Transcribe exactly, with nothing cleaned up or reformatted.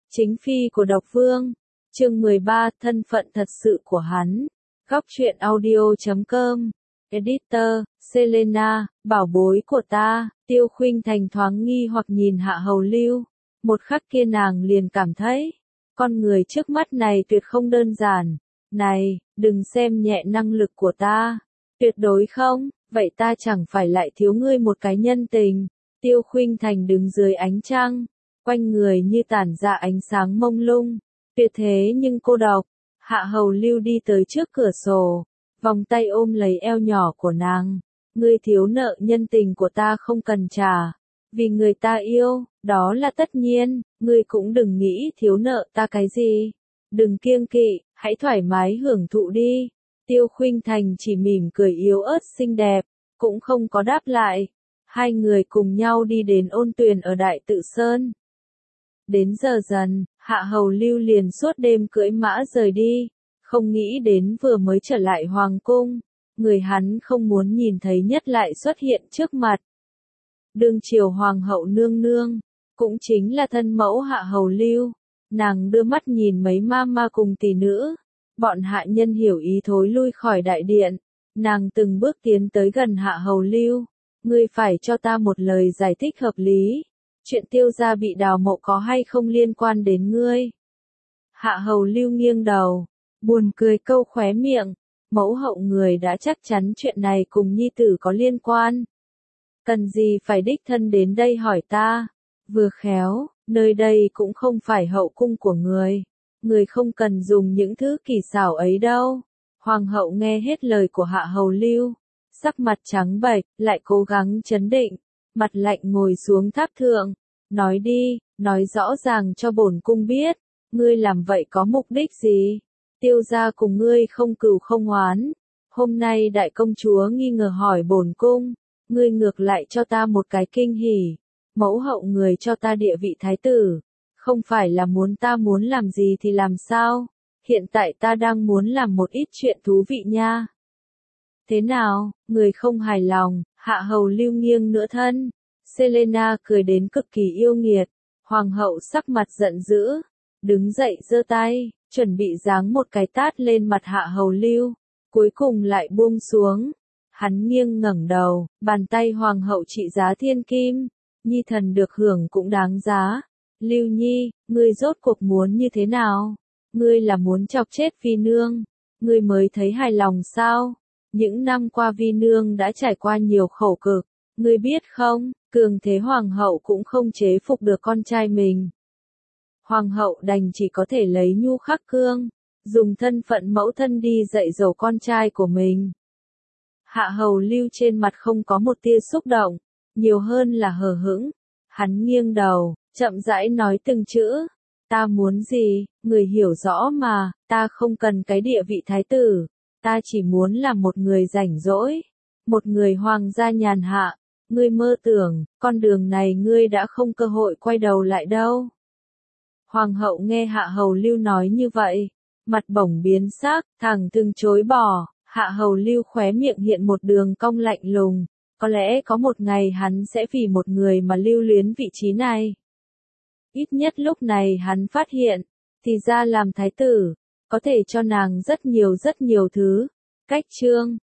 Chính phi của độc vương. Chương mười ba, thân phận thật sự của hắn. Góc truyện audio chấm com. Editor, Selena, bảo bối của ta. Tiêu Khuynh Thành thoáng nghi hoặc nhìn Hạ Hầu Lưu. Một khắc kia nàng liền cảm thấy, con người trước mắt này tuyệt không đơn giản. Này, đừng xem nhẹ năng lực của ta. Tuyệt đối không, vậy ta chẳng phải lại thiếu ngươi một cái nhân tình. Tiêu Khuynh Thành đứng dưới ánh trăng, quanh người như tản ra ánh sáng mông lung, tuyệt thế nhưng cô độc. Hạ Hầu Lưu đi tới trước cửa sổ, vòng tay ôm lấy eo nhỏ của nàng. Ngươi thiếu nợ nhân tình của ta không cần trả, vì người ta yêu, đó là tất nhiên, ngươi cũng đừng nghĩ thiếu nợ ta cái gì. Đừng kiêng kỵ, hãy thoải mái hưởng thụ đi. Tiêu Khuynh Thành chỉ mỉm cười yếu ớt xinh đẹp, cũng không có đáp lại. Hai người cùng nhau đi đến ôn tuyền ở Đại Tự Sơn. Đến giờ dần, Hạ Hầu Lưu liền suốt đêm cưỡi mã rời đi, không nghĩ đến vừa mới trở lại hoàng cung, người hắn không muốn nhìn thấy nhất lại xuất hiện trước mặt. Đương triều hoàng hậu nương nương, cũng chính là thân mẫu Hạ Hầu Lưu, nàng đưa mắt nhìn mấy ma ma cùng tỷ nữ, bọn hạ nhân hiểu ý thối lui khỏi đại điện, nàng từng bước tiến tới gần Hạ Hầu Lưu. Ngươi phải cho ta một lời giải thích hợp lý. Chuyện Tiêu gia bị đào mộ có hay không liên quan đến ngươi? Hạ Hầu Lưu nghiêng đầu, buồn cười câu khóe miệng. Mẫu hậu người đã chắc chắn chuyện này cùng nhi tử có liên quan. Cần gì phải đích thân đến đây hỏi ta? Vừa khéo, nơi đây cũng không phải hậu cung của người. Người không cần dùng những thứ kỳ xảo ấy đâu. Hoàng hậu nghe hết lời của Hạ Hầu Lưu, sắc mặt trắng bệch, lại cố gắng trấn định, mặt lạnh ngồi xuống tháp thượng, nói đi, nói rõ ràng cho bổn cung biết, ngươi làm vậy có mục đích gì? Tiêu gia cùng ngươi không cừu không oán, hôm nay đại công chúa nghi ngờ hỏi bổn cung, ngươi ngược lại cho ta một cái kinh hỉ, mẫu hậu người cho ta địa vị thái tử, không phải là muốn ta muốn làm gì thì làm sao, hiện tại ta đang muốn làm một ít chuyện thú vị nha. Thế nào, người không hài lòng? Hạ Hầu Lưu nghiêng nửa thân. Selena cười đến cực kỳ yêu nghiệt. Hoàng hậu sắc mặt giận dữ, đứng dậy giơ tay, chuẩn bị giáng một cái tát lên mặt Hạ Hầu Lưu, cuối cùng lại buông xuống. Hắn nghiêng ngẩng đầu, bàn tay hoàng hậu trị giá thiên kim, nhi thần được hưởng cũng đáng giá. Lưu Nhi, ngươi rốt cuộc muốn như thế nào? Ngươi là muốn chọc chết phi nương, ngươi mới thấy hài lòng sao? Những năm qua vi nương đã trải qua nhiều khổ cực, ngươi biết không, cường thế hoàng hậu cũng không chế phục được con trai mình. Hoàng hậu đành chỉ có thể lấy nhu khắc cương, dùng thân phận mẫu thân đi dạy dỗ con trai của mình. Hạ Hầu Lưu trên mặt không có một tia xúc động, nhiều hơn là hờ hững. Hắn nghiêng đầu, chậm rãi nói từng chữ. Ta muốn gì, người hiểu rõ mà, ta không cần cái địa vị thái tử. Ta chỉ muốn là một người rảnh rỗi, một người hoàng gia nhàn hạ. Ngươi mơ tưởng, con đường này ngươi đã không cơ hội quay đầu lại đâu. Hoàng hậu nghe Hạ Hầu Lưu nói như vậy, mặt bỗng biến sắc, thẳng thừng chối bỏ. Hạ Hầu Lưu khóe miệng hiện một đường cong lạnh lùng, có lẽ có một ngày hắn sẽ vì một người mà lưu luyến vị trí này. Ít nhất lúc này hắn phát hiện, thì ra làm thái tử, có thể cho nàng rất nhiều rất nhiều thứ. Cách chương